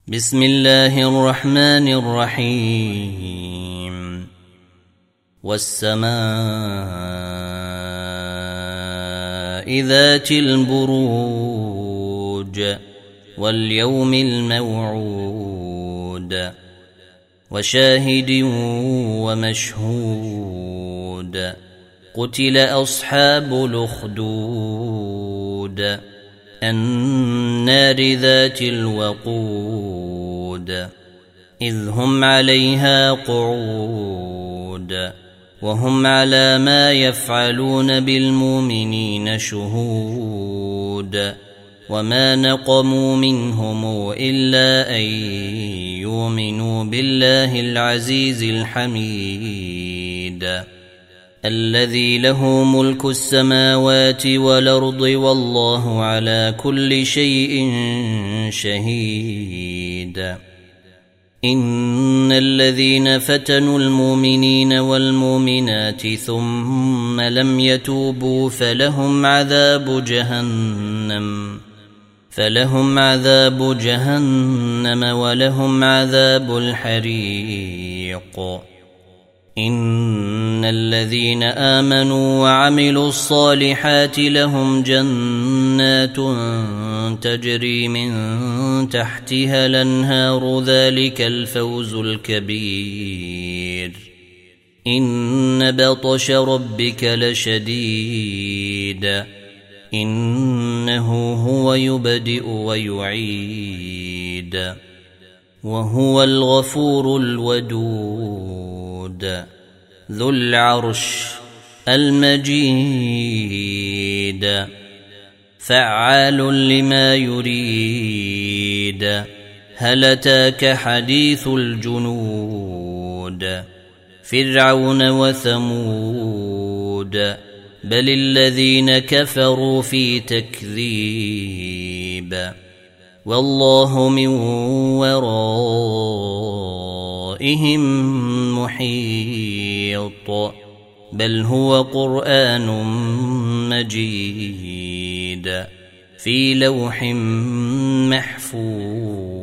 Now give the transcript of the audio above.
بسم الله الرحمن الرحيم والسماء ذات البروج واليوم الموعود وشاهد ومشهود قتل أصحاب الأخدود النار ذات الوقود إذ هم عليها قعود وهم على ما يفعلون بالمؤمنين شهود وما نقموا منهم إلا أن يؤمنوا بالله العزيز الحميد الذي له ملك السماوات والأرض والله على كل شيء شهيد إن الذين فتنوا المؤمنين والمؤمنات ثم لم يتوبوا فلهم عذاب جهنم ولهم عذاب الحريق إن الذين آمنوا وعملوا الصالحات لهم جنات تجري من تحتها الأنهار ذلك الفوز الكبير إن بطش ربك لشديد إنه هو يبدئ ويعيد وهو الغفور الودود ذو العرش المجيد فعال لما يريد هل أتاك حديث الجنود فرعون وثمود بل الذين كفروا في تكذيب والله من ورائهم محيط بل هو قرآن مجيد في لوح محفوظ.